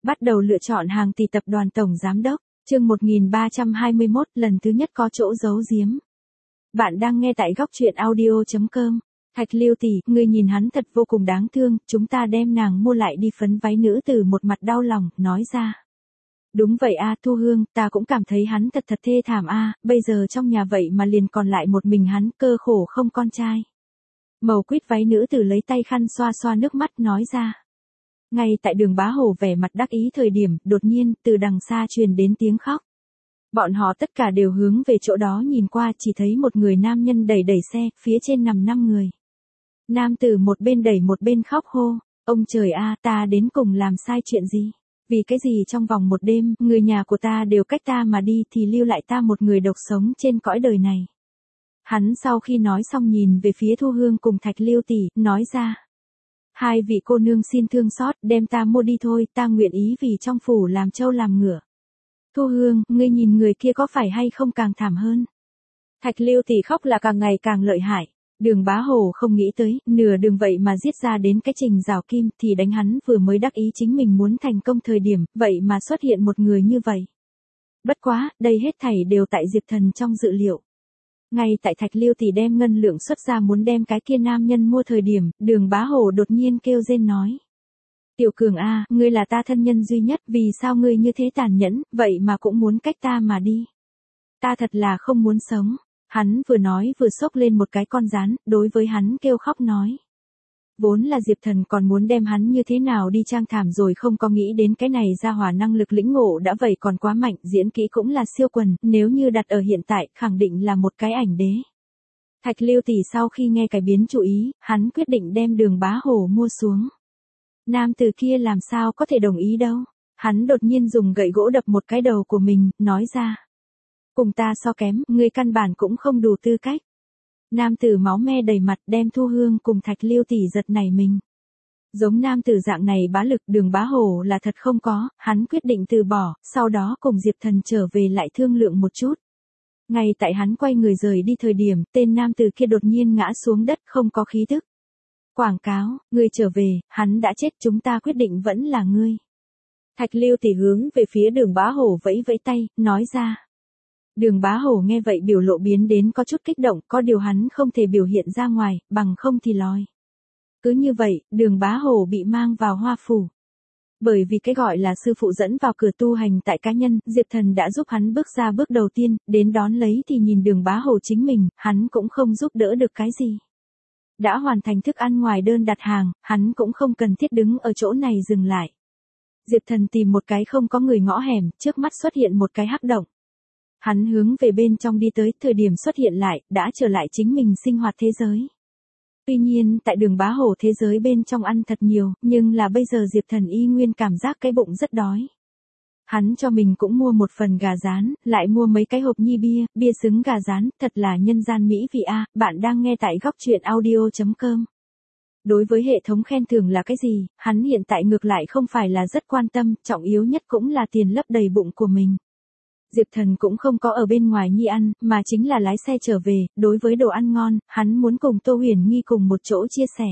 Bắt đầu lựa chọn hàng tỷ tập đoàn tổng giám đốc, chương 1321, lần thứ nhất có chỗ giấu giếm. Bạn đang nghe tại góc truyện audio.com. Thạch Lưu tỷ, ngươi nhìn hắn thật vô cùng đáng thương, chúng ta đem nàng mua lại đi phấn váy nữ tử một mặt đau lòng, nói ra. Đúng vậy a, Thu Hương, ta cũng cảm thấy hắn thật thê thảm a, bây giờ trong nhà vậy mà liền còn lại một mình hắn, cơ khổ không con trai. Màu quýt váy nữ tử lấy tay khăn xoa xoa nước mắt nói ra. Ngay tại Đường Bá Hổ vẻ mặt đắc ý thời điểm, đột nhiên, từ đằng xa truyền đến tiếng khóc. Bọn họ tất cả đều hướng về chỗ đó nhìn qua, chỉ thấy một người nam nhân đẩy xe, phía trên nằm 5 người. Nam tử một bên đẩy một bên khóc hô, ông trời a, ta đến cùng làm sai chuyện gì? Vì cái gì trong vòng một đêm, người nhà của ta đều cách ta mà đi thì lưu lại ta một người độc sống trên cõi đời này. Hắn sau khi nói xong nhìn về phía Thu Hương cùng Thạch Lưu tỷ, nói ra. Hai vị cô nương xin thương xót, đem ta mua đi thôi, ta nguyện ý vì trong phủ làm trâu làm ngựa. Thu Hương, ngươi nhìn người kia có phải hay không càng thảm hơn. Thạch Lưu tỷ khóc là càng ngày càng lợi hại. Đường Bá Hổ không nghĩ tới, nửa đường vậy mà giết ra đến cái Trình Giảo Kim thì đánh hắn vừa mới đắc ý chính mình muốn thành công thời điểm, vậy mà xuất hiện một người như vậy. Bất quá, đây hết thảy đều tại Diệp Thần trong dự liệu. Ngay tại Thạch Lưu tỷ đem ngân lượng xuất ra muốn đem cái kia nam nhân mua thời điểm, Đường Bá Hổ đột nhiên kêu rên nói. Tiểu Cường a, ngươi là ta thân nhân duy nhất, vì sao ngươi như thế tàn nhẫn, vậy mà cũng muốn cách ta mà đi. Ta thật là không muốn sống. Hắn vừa nói vừa xốc lên một cái con rán, đối với hắn kêu khóc nói. Vốn là Diệp Thần còn muốn đem hắn như thế nào đi trang thảm rồi không có nghĩ đến cái này ra hỏa năng lực lĩnh ngộ đã vậy còn quá mạnh, diễn kỹ cũng là siêu quần, nếu như đặt ở hiện tại, khẳng định là một cái ảnh đế. Thạch Lưu tỷ sau khi nghe cải biến chú ý, hắn quyết định đem Đường Bá Hổ mua xuống. Nam từ kia làm sao có thể đồng ý đâu. Hắn đột nhiên dùng gậy gỗ đập một cái đầu của mình, nói ra. Cùng ta so kém, ngươi căn bản cũng không đủ tư cách. Nam tử máu me đầy mặt đem Thu Hương cùng Thạch Lưu tỷ giật nảy mình. Giống nam tử dạng này bá lực Đường Bá Hổ là thật không có, hắn quyết định từ bỏ, sau đó cùng Diệp Thần trở về lại thương lượng một chút. Ngay tại hắn quay người rời đi thời điểm, tên nam tử kia đột nhiên ngã xuống đất không có khí thức. Quảng cáo, ngươi trở về, hắn đã chết, chúng ta quyết định vẫn là ngươi. Thạch Lưu tỷ hướng về phía Đường Bá Hổ vẫy vẫy tay, nói ra. Đường Bá Hổ nghe vậy biểu lộ biến đến có chút kích động, có điều hắn không thể biểu hiện ra ngoài, bằng không thì lòi. Cứ như vậy, Đường Bá Hổ bị mang vào Hoa Phủ. Bởi vì cái gọi là sư phụ dẫn vào cửa tu hành tại cá nhân, Diệp Thần đã giúp hắn bước ra bước đầu tiên, đến đón lấy thì nhìn Đường Bá Hổ chính mình, hắn cũng không giúp đỡ được cái gì. Đã hoàn thành thức ăn ngoài đơn đặt hàng, hắn cũng không cần thiết đứng ở chỗ này dừng lại. Diệp Thần tìm một cái không có người ngõ hẻm, trước mắt xuất hiện một cái hắc động. Hắn hướng về bên trong đi tới, thời điểm xuất hiện lại, đã trở lại chính mình sinh hoạt thế giới. Tuy nhiên, tại Đường Bá Hổ thế giới bên trong ăn thật nhiều, nhưng là bây giờ Diệp Thần y nguyên cảm giác cái bụng rất đói. Hắn cho mình cũng mua một phần gà rán, lại mua mấy cái hộp nhi bia xứng gà rán, thật là nhân gian mỹ vị a. Bạn đang nghe tại góc truyện audio.com. Đối với hệ thống khen thưởng là cái gì, hắn hiện tại ngược lại không phải là rất quan tâm, trọng yếu nhất cũng là tiền lấp đầy bụng của mình. Diệp Thần cũng không có ở bên ngoài nhi ăn, mà chính là lái xe trở về, đối với đồ ăn ngon, hắn muốn cùng Tô Huyền Nghi cùng một chỗ chia sẻ.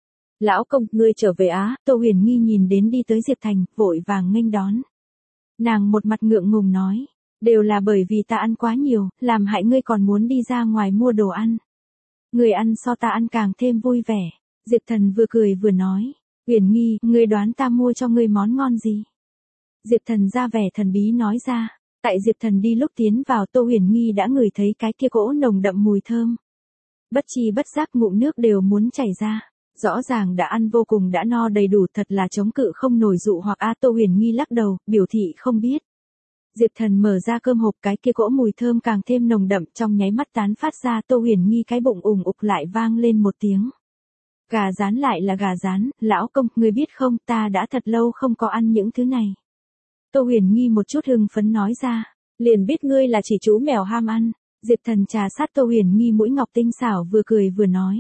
Lão công, ngươi trở về á, Tô Huyền Nghi nhìn đến đi tới Diệp Thành, vội vàng nghênh đón. Nàng một mặt ngượng ngùng nói, đều là bởi vì ta ăn quá nhiều, làm hại ngươi còn muốn đi ra ngoài mua đồ ăn. Ngươi ăn so ta ăn càng thêm vui vẻ. Diệp Thần vừa cười vừa nói, Huyền Nghi, ngươi đoán ta mua cho ngươi món ngon gì? Diệp Thần ra vẻ thần bí nói ra. Tại Diệp Thần đi lúc tiến vào, Tô Huyền Nghi đã ngửi thấy cái kia cỗ nồng đậm mùi thơm. Bất chi bất giác ngụm nước đều muốn chảy ra. Rõ ràng đã ăn vô cùng đã no đầy đủ, thật là chống cự không nổi dụ hoặc a. Tô Huyền Nghi lắc đầu, biểu thị không biết. Diệp Thần mở ra cơm hộp, cái kia cỗ mùi thơm càng thêm nồng đậm, trong nháy mắt tán phát ra. Tô Huyền Nghi cái bụng ủng ục lại vang lên một tiếng. Gà rán lại là gà rán, lão công, ngươi biết không, ta đã thật lâu không có ăn những thứ này. Tô Huyền Nghi một chút hưng phấn nói ra, liền biết ngươi là chỉ chú mèo ham ăn. Diệp Thần trà sát Tô Huyền Nghi mũi ngọc tinh xảo vừa cười vừa nói.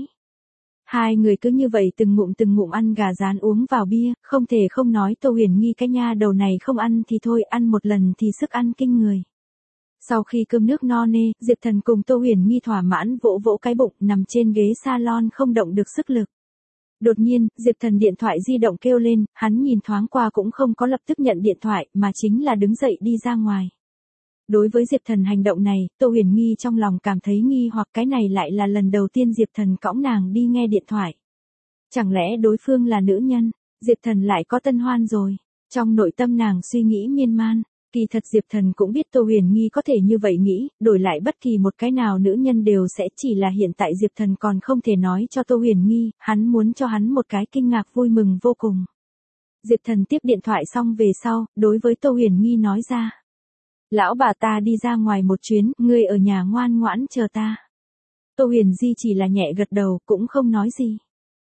Hai người cứ như vậy từng ngụm ăn gà rán uống vào bia, không thể không nói Tô Huyền Nghi cái nha đầu này không ăn thì thôi, ăn một lần thì sức ăn kinh người. Sau khi cơm nước no nê, Diệp Thần cùng Tô Huyền Nghi thỏa mãn vỗ vỗ cái bụng, nằm trên ghế salon không động được sức lực. Đột nhiên, Diệp Thần điện thoại di động kêu lên, hắn nhìn thoáng qua cũng không có lập tức nhận điện thoại, mà chính là đứng dậy đi ra ngoài. Đối với Diệp Thần hành động này, Tô Huyền Nghi trong lòng cảm thấy nghi hoặc cái này lại là lần đầu tiên Diệp Thần cõng nàng đi nghe điện thoại. Chẳng lẽ đối phương là nữ nhân, Diệp Thần lại có tân hoan rồi. Trong nội tâm nàng suy nghĩ miên man, kỳ thật Diệp Thần cũng biết Tô Huyền Nghi có thể như vậy nghĩ, đổi lại bất kỳ một cái nào nữ nhân đều sẽ, chỉ là hiện tại Diệp Thần còn không thể nói cho Tô Huyền Nghi, hắn muốn cho hắn một cái kinh ngạc vui mừng vô cùng. Diệp Thần tiếp điện thoại xong về sau, đối với Tô Huyền Nghi nói ra. Lão bà ta đi ra ngoài một chuyến, ngươi ở nhà ngoan ngoãn chờ ta. Tô Huyền Di chỉ là nhẹ gật đầu, cũng không nói gì.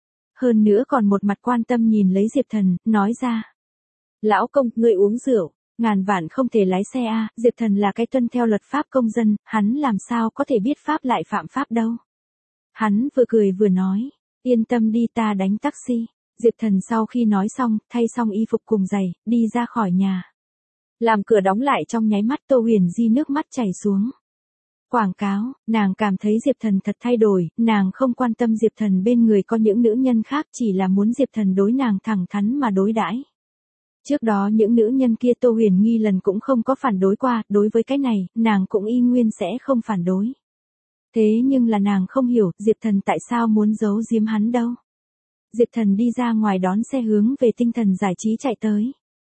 Hơn nữa còn một mặt quan tâm nhìn lấy Diệp Thần, nói ra. Lão công, ngươi uống rượu, ngàn vạn không thể lái xe a. Diệp Thần là cái tuân theo luật pháp công dân, hắn làm sao có thể biết pháp lại phạm pháp đâu. Hắn vừa cười vừa nói, yên tâm đi, ta đánh taxi. Diệp Thần sau khi nói xong, thay xong y phục cùng giày, đi ra khỏi nhà. Làm cửa đóng lại trong nháy mắt, Tô Huyền Di nước mắt chảy xuống. Quảng cáo, nàng cảm thấy Diệp Thần thật thay đổi, nàng không quan tâm Diệp Thần bên người có những nữ nhân khác, chỉ là muốn Diệp Thần đối nàng thẳng thắn mà đối đãi. Trước đó những nữ nhân kia Tô Huyền Nghi lần cũng không có phản đối qua, đối với cái này, nàng cũng y nguyên sẽ không phản đối. Thế nhưng là nàng không hiểu, Diệp Thần tại sao muốn giấu giếm hắn đâu. Diệp Thần đi ra ngoài đón xe hướng về tinh thần giải trí chạy tới.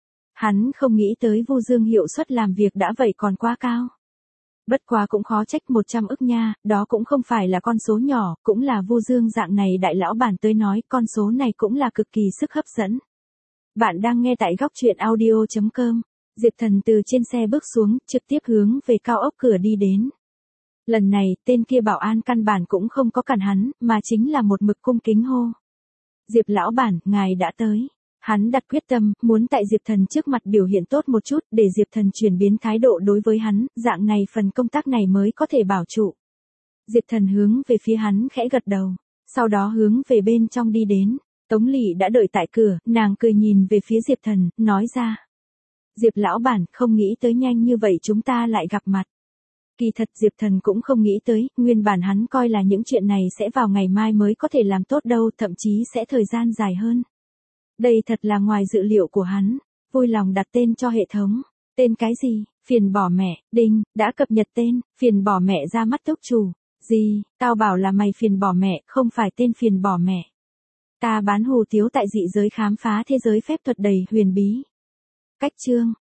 Hắn không nghĩ tới Vu Dương hiệu suất làm việc đã vậy còn quá cao. Bất quá cũng khó trách 100 ức nha, đó cũng không phải là con số nhỏ, cũng là Vu Dương dạng này đại lão bản tới nói, con số này cũng là cực kỳ sức hấp dẫn. Bạn đang nghe tại góc truyện audio.com. Diệp Thần từ trên xe bước xuống, trực tiếp hướng về cao ốc cửa đi đến. Lần này, tên kia bảo an căn bản cũng không có cản hắn, mà chính là một mực cung kính hô. Diệp lão bản, ngài đã tới. Hắn đặt quyết tâm, muốn tại Diệp Thần trước mặt biểu hiện tốt một chút, để Diệp Thần chuyển biến thái độ đối với hắn, dạng này phần công tác này mới có thể bảo trụ. Diệp Thần hướng về phía hắn khẽ gật đầu, sau đó hướng về bên trong đi đến. Tống Lị đã đợi tại cửa, nàng cười nhìn về phía Diệp Thần, nói ra. Diệp lão bản, không nghĩ tới nhanh như vậy chúng ta lại gặp mặt. Kỳ thật Diệp Thần cũng không nghĩ tới, nguyên bản hắn coi là những chuyện này sẽ vào ngày mai mới có thể làm tốt đâu, thậm chí sẽ thời gian dài hơn. Đây thật là ngoài dự liệu của hắn, vui lòng đặt tên cho hệ thống. Tên cái gì? Phiền bỏ mẹ, đinh, đã cập nhật tên, phiền bỏ mẹ ra mắt túc chủ. Gì, tao bảo là mày phiền bỏ mẹ, không phải tên phiền bỏ mẹ. Ta bán hủ tiếu tại dị giới khám phá thế giới phép thuật đầy huyền bí. Cách chương.